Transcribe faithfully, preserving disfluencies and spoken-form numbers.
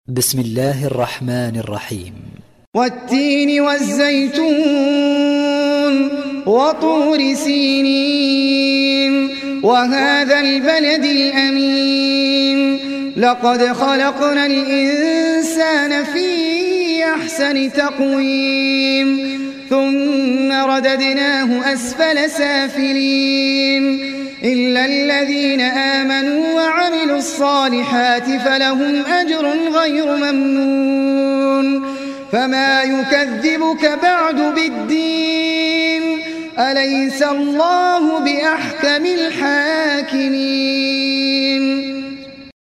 بسم الله الرحمن الرحيم. والتين والزيتون وطور سينين وهذا البلد الأمين لقد خلقنا الإنسان في أحسن تقويم ثم رددناه أسفل سافلين إلا الذين آمنوا وعملوا الصالحات فلهم أجر غير ممنون فما يكذبك بعد بالدين أليس الله بأحكم الحاكمين.